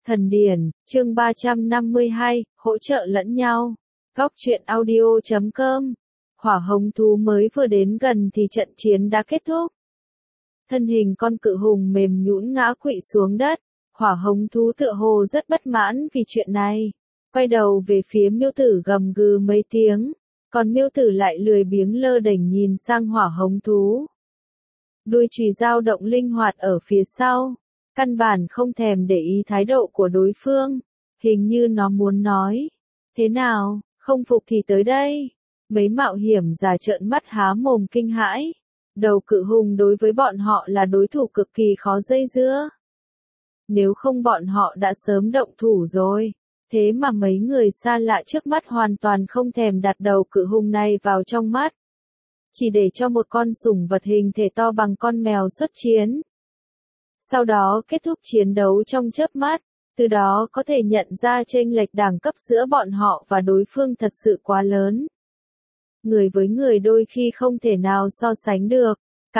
Thần điển, chương 352, hỗ trợ lẫn nhau. Góc truyện audio.com. Hỏa hồng thú mới vừa đến gần thì trận chiến đã kết thúc. Thân hình con cự hùng mềm nhũn ngã quỵ xuống đất. Hỏa hồng thú tựa hồ rất bất mãn vì chuyện này. Quay đầu về phía miêu tử gầm gừ mấy tiếng. Còn miêu tử lại lười biếng lơ đễnh nhìn sang hỏa hồng thú. Đuôi chùy dao động linh hoạt ở phía sau. Căn bản không thèm để ý thái độ của đối phương. Hình như nó muốn nói. Thế nào, không phục thì tới đây. Mấy mạo hiểm giả trợn mắt há mồm kinh hãi. Đầu cự hùng đối với bọn họ là đối thủ cực kỳ khó dây dưa. Nếu không bọn họ đã sớm động thủ rồi. Thế mà mấy người xa lạ trước mắt hoàn toàn không thèm đặt đầu cự hùng này vào trong mắt. Chỉ để cho một con sủng vật hình thể to bằng con mèo xuất chiến. Sau đó kết thúc chiến đấu trong chớp mắt, từ đó có thể nhận ra chênh lệch đẳng cấp giữa bọn họ và đối phương thật sự quá lớn. Người với người đôi khi không thể nào so sánh được.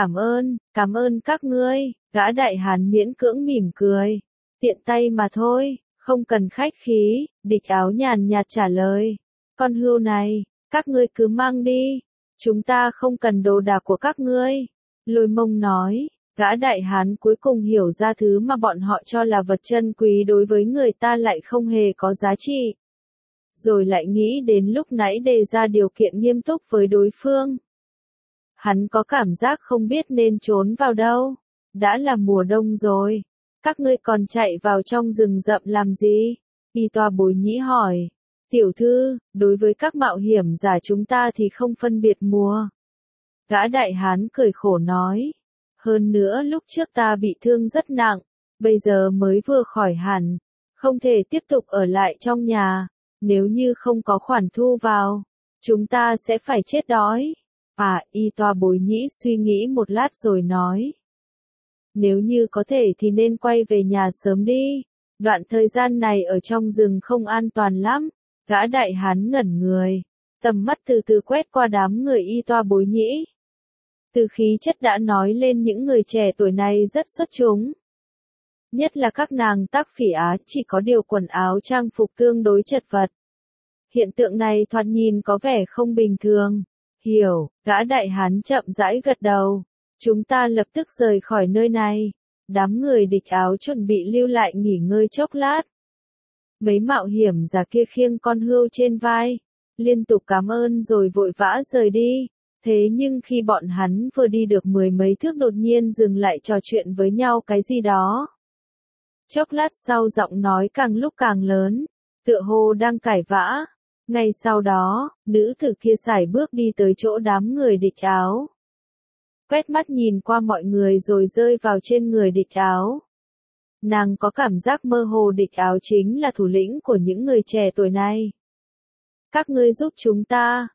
Cảm ơn các ngươi, gã đại hán miễn cưỡng mỉm cười. Tiện tay mà thôi, không cần khách khí, địch áo nhàn nhạt trả lời. Con hươu này, các ngươi cứ mang đi, chúng ta không cần đồ đạc của các ngươi. Lôi Mông nói. Gã đại hán cuối cùng hiểu ra thứ mà bọn họ cho là vật chân quý đối với người ta lại không hề có giá trị. Rồi lại nghĩ đến lúc nãy đề ra điều kiện nghiêm túc với đối phương. Hắn có cảm giác không biết nên trốn vào đâu. Đã là mùa đông rồi. Các ngươi còn chạy vào trong rừng rậm làm gì? Y Toa Bối Nhĩ hỏi. Tiểu thư, đối với các mạo hiểm giả chúng ta thì không phân biệt mùa. Gã đại hán cười khổ nói. Hơn nữa lúc trước ta bị thương rất nặng, bây giờ mới vừa khỏi hẳn, không thể tiếp tục ở lại trong nhà, nếu như không có khoản thu vào, chúng ta sẽ phải chết đói. Y Toa Bối Nhĩ suy nghĩ một lát rồi nói. Nếu như có thể thì nên quay về nhà sớm đi, đoạn thời gian này ở trong rừng không an toàn lắm. Gã đại hán ngẩn người, tầm mắt từ từ quét qua đám người Y Toa Bối Nhĩ. Từ khí chất đã nói lên những người trẻ tuổi này rất xuất chúng. Nhất là các nàng Tác Phỉ Á chỉ có điều quần áo trang phục tương đối chật vật. Hiện tượng này thoạt nhìn có vẻ không bình thường. Hiểu, gã đại hán chậm rãi gật đầu. Chúng ta lập tức rời khỏi nơi này. Đám người địch áo chuẩn bị lưu lại nghỉ ngơi chốc lát. Mấy mạo hiểm giả kia khiêng con hươu trên vai. Liên tục cảm ơn rồi vội vã rời đi. Thế nhưng khi bọn hắn vừa đi được mười mấy thước đột nhiên dừng lại trò chuyện với nhau cái gì đó. Chốc lát sau giọng nói càng lúc càng lớn, tựa hồ đang cãi vã. Ngay sau đó, nữ tử kia sải bước đi tới chỗ đám người địch áo. Quét mắt nhìn qua mọi người rồi rơi vào trên người địch áo. Nàng có cảm giác mơ hồ địch áo chính là thủ lĩnh của những người trẻ tuổi này. Các ngươi giúp chúng ta.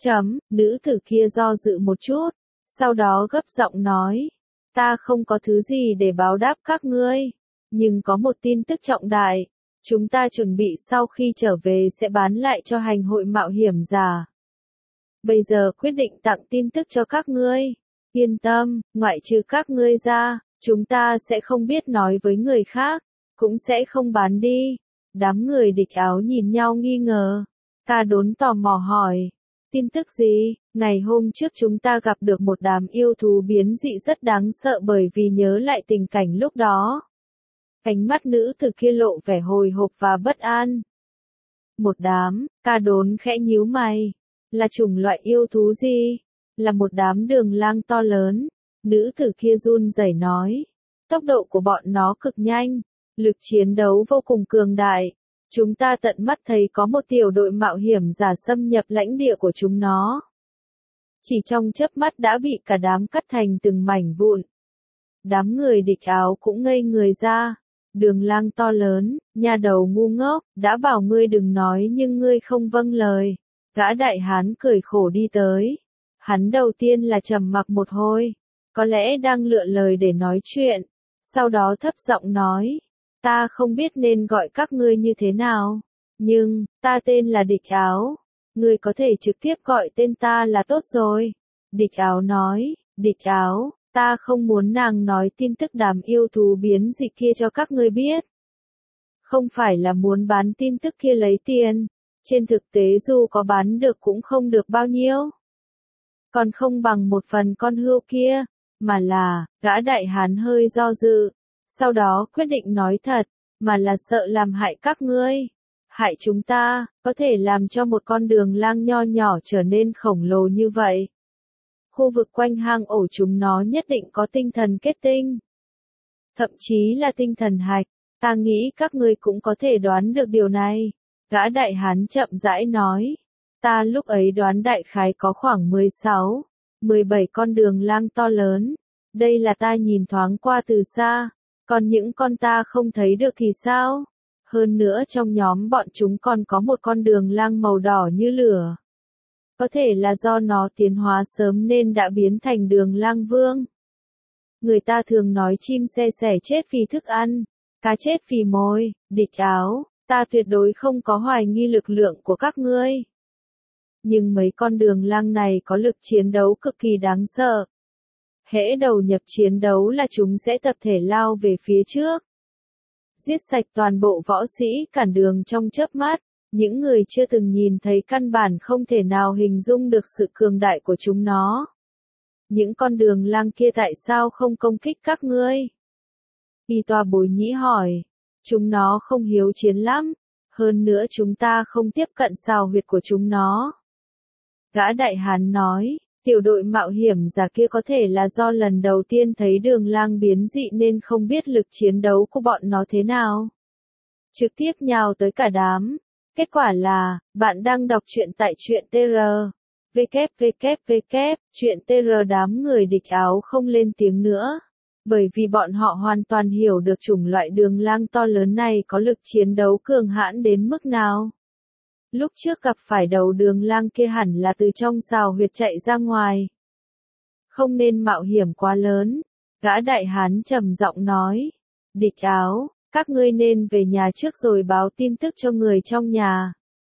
Nữ tử kia do dự một chút, sau đó gấp giọng nói, ta không có thứ gì để báo đáp các ngươi, nhưng có một tin tức trọng đại, chúng ta chuẩn bị sau khi trở về sẽ bán lại cho hành hội mạo hiểm giả. Bây giờ quyết định tặng tin tức cho các ngươi, yên tâm, ngoại trừ các ngươi ra, chúng ta sẽ không biết nói với người khác, cũng sẽ không bán đi. Đám người địch áo nhìn nhau nghi ngờ, Ca Đốn tò mò hỏi. Tin tức gì? Ngày hôm trước chúng ta gặp được một đám yêu thú biến dị rất đáng sợ bởi vì nhớ lại tình cảnh lúc đó. Ánh mắt nữ tử kia lộ vẻ hồi hộp và bất an. Một đám, Ca Đốn khẽ nhíu mày. Là chủng loại yêu thú gì? Là một đám đường lang to lớn. Nữ tử kia run rẩy nói. Tốc độ của bọn nó cực nhanh. Lực chiến đấu vô cùng cường đại. Chúng ta tận mắt thấy có một tiểu đội mạo hiểm giả xâm nhập lãnh địa của chúng nó. Chỉ trong chớp mắt đã bị cả đám cắt thành từng mảnh vụn. Đám người địch áo cũng ngây người ra. Đường lang to lớn, nha đầu ngu ngốc, đã bảo ngươi đừng nói nhưng ngươi không vâng lời. Gã đại hán cười khổ đi tới. Hắn đầu tiên là trầm mặc một hồi, có lẽ đang lựa lời để nói chuyện. Sau đó thấp giọng nói. Ta không biết nên gọi các ngươi như thế nào, nhưng, ta tên là Địch Áo, ngươi có thể trực tiếp gọi tên ta là tốt rồi. Địch Áo nói, Địch Áo, ta không muốn nàng nói tin tức đám yêu thú biến dị kia cho các ngươi biết. Không phải là muốn bán tin tức kia lấy tiền, trên thực tế dù có bán được cũng không được bao nhiêu. Còn không bằng một phần con hươu kia, mà là, gã đại hán hơi do dự, sau đó quyết định nói thật, mà là sợ làm hại các ngươi. Hại chúng ta, có thể làm cho một con đường lang nho nhỏ trở nên khổng lồ như vậy. Khu vực quanh hang ổ chúng nó nhất định có tinh thần kết tinh. Thậm chí là tinh thần hạch, ta nghĩ các ngươi cũng có thể đoán được điều này. Gã đại hán chậm rãi nói, ta lúc ấy đoán đại khái có khoảng 16, 17 con đường lang to lớn. Đây là ta nhìn thoáng qua từ xa, còn những con ta không thấy được thì sao? Hơn nữa trong nhóm bọn chúng còn có một con đường lang màu đỏ như lửa. Có thể là do nó tiến hóa sớm nên đã biến thành đường lang vương. Người ta thường nói chim xe sẻ chết vì thức ăn, cá chết vì mồi, địch áo, ta tuyệt đối không có hoài nghi lực lượng của các ngươi. Nhưng mấy con đường lang này có lực chiến đấu cực kỳ đáng sợ. Hễ đầu nhập chiến đấu là chúng sẽ tập thể lao về phía trước. Giết sạch toàn bộ võ sĩ cản đường trong chớp mắt, những người chưa từng nhìn thấy căn bản không thể nào hình dung được sự cường đại của chúng nó. Những con đường lang kia tại sao không công kích các ngươi? Y Toa Bối Nhĩ hỏi, chúng nó không hiếu chiến lắm, hơn nữa chúng ta không tiếp cận xào huyệt của chúng nó. Gã đại hán nói, tiểu đội mạo hiểm giả kia có thể là do lần đầu tiên thấy đường lang biến dị nên không biết lực chiến đấu của bọn nó thế nào. Trực tiếp nhào tới cả đám. Kết quả là, bạn đang đọc truyện tại truyện TR. www. Truyện TR đám người địch áo không lên tiếng nữa. Bởi vì bọn họ hoàn toàn hiểu được chủng loại đường lang to lớn này có lực chiến đấu cường hãn đến mức nào. Lúc trước gặp phải đầu đường lang kia hẳn là từ trong xào huyệt chạy ra ngoài. Không nên mạo hiểm quá lớn. Gã đại hán trầm giọng nói. Địch áo, các ngươi nên về nhà trước rồi báo tin tức cho người trong nhà.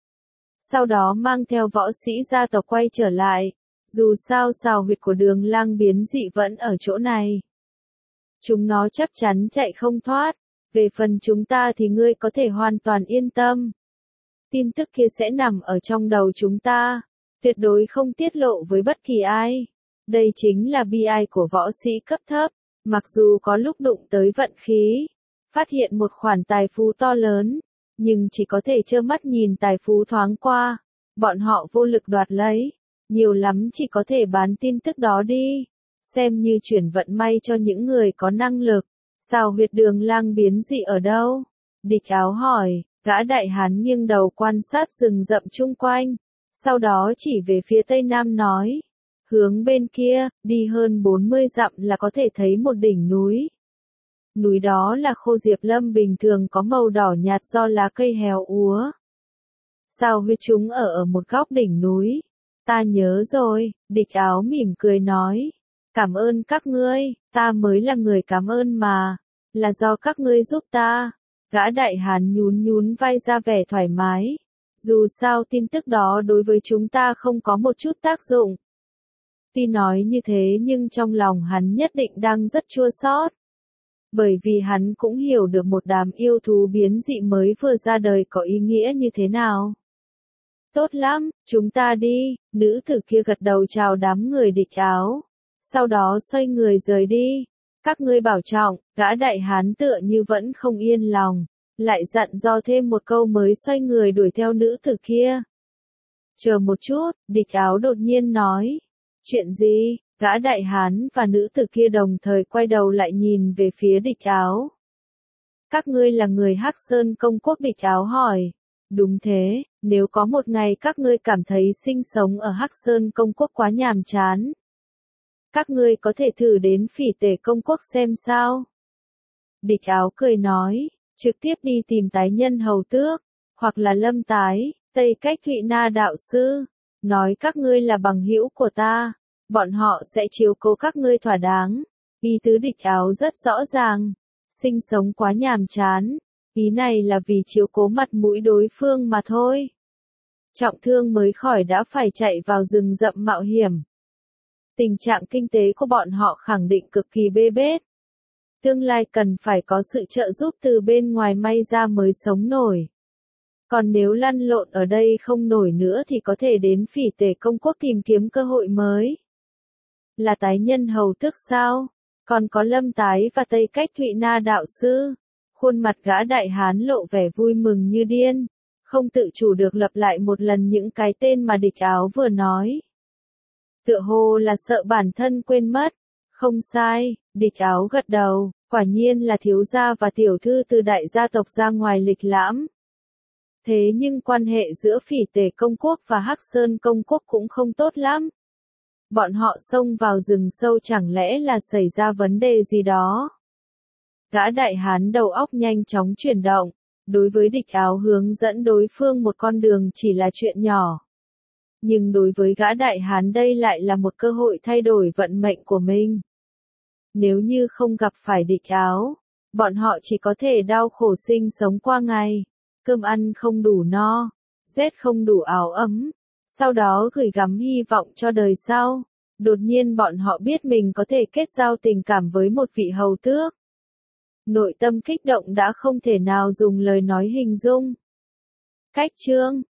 Sau đó mang theo võ sĩ gia tộc quay trở lại. Dù sao xào huyệt của đường lang biến dị vẫn ở chỗ này. Chúng nó chắc chắn chạy không thoát. Về phần chúng ta thì ngươi có thể hoàn toàn yên tâm. Tin tức kia sẽ nằm ở trong đầu chúng ta, tuyệt đối không tiết lộ với bất kỳ ai. Đây chính là bi ai của võ sĩ cấp thấp, mặc dù có lúc đụng tới vận khí, phát hiện một khoản tài phú to lớn, nhưng chỉ có thể trơ mắt nhìn tài phú thoáng qua, bọn họ vô lực đoạt lấy, nhiều lắm chỉ có thể bán tin tức đó đi, xem như chuyển vận may cho những người có năng lực. Sao huyệt đường lang biến dị ở đâu? Địch áo hỏi. Gã đại hán nghiêng đầu quan sát rừng rậm chung quanh, sau đó chỉ về phía tây nam nói, hướng bên kia, đi hơn 40 dặm là có thể thấy một đỉnh núi. Núi đó là khô diệp lâm bình thường có màu đỏ nhạt do lá cây héo úa. Sao huyết chúng ở một góc đỉnh núi? Ta nhớ rồi, địch áo mỉm cười nói, cảm ơn các ngươi, ta mới là người cảm ơn mà, là do các ngươi giúp ta. Gã đại hán nhún nhún vai ra vẻ thoải mái. Dù sao tin tức đó đối với chúng ta không có một chút tác dụng. Tuy nói như thế nhưng trong lòng hắn nhất định đang rất chua xót. Bởi vì hắn cũng hiểu được một đám yêu thú biến dị mới vừa ra đời có ý nghĩa như thế nào. Tốt lắm, chúng ta đi, nữ tử kia gật đầu chào đám người địch áo. Sau đó xoay người rời đi. Các ngươi bảo trọng, gã đại hán tựa như vẫn không yên lòng, lại dặn dò thêm một câu mới xoay người đuổi theo nữ tử kia. Chờ một chút, địch áo đột nhiên nói. Chuyện gì? Gã đại hán và nữ tử kia đồng thời quay đầu lại nhìn về phía địch áo. Các ngươi là người Hắc Sơn Công Quốc? Địch áo hỏi. Đúng thế, nếu có một ngày các ngươi cảm thấy sinh sống ở Hắc Sơn Công Quốc quá nhàm chán, các ngươi có thể thử đến Phỉ Tể Công Quốc xem sao. Địch áo cười nói, trực tiếp đi tìm Tái Nhân Hầu Tước, hoặc là Lâm Tái, Tây Cách Thụy Na đạo sư, nói các ngươi là bằng hữu của ta, bọn họ sẽ chiếu cố các ngươi thỏa đáng. Ý tứ địch áo rất rõ ràng, sinh sống quá nhàm chán, ý này là vì chiếu cố mặt mũi đối phương mà thôi. Trọng thương mới khỏi đã phải chạy vào rừng rậm mạo hiểm. Tình trạng kinh tế của bọn họ khẳng định cực kỳ bê bết. Tương lai cần phải có sự trợ giúp từ bên ngoài may ra mới sống nổi. Còn nếu lăn lộn ở đây không nổi nữa thì có thể đến Phỉ Tề Công Quốc tìm kiếm cơ hội mới. Là tái nhân hầu tước sao? Còn có Lâm Tái và Tây Cách Thụy Na đạo sư. Khuôn mặt gã đại hán lộ vẻ vui mừng như điên, không tự chủ được lặp lại một lần những cái tên mà Địch Áo vừa nói. Tựa hồ là sợ bản thân quên mất. Không sai, Địch Áo gật đầu, quả nhiên là thiếu gia và tiểu thư từ đại gia tộc ra ngoài lịch lãm. Thế nhưng quan hệ giữa Phỉ Tề Công Quốc và Hắc Sơn Công Quốc cũng không tốt lắm. Bọn họ xông vào rừng sâu chẳng lẽ là xảy ra vấn đề gì đó. Gã đại hán đầu óc nhanh chóng chuyển động, đối với Địch Áo hướng dẫn đối phương một con đường chỉ là chuyện nhỏ. Nhưng đối với gã đại hán đây lại là một cơ hội thay đổi vận mệnh của mình. Nếu như không gặp phải Địch Áo, bọn họ chỉ có thể đau khổ sinh sống qua ngày, cơm ăn không đủ no, rét không đủ áo ấm, sau đó gửi gắm hy vọng cho đời sau. Đột nhiên bọn họ biết mình có thể kết giao tình cảm với một vị hầu tước. Nội tâm kích động đã không thể nào dùng lời nói hình dung. Cách chương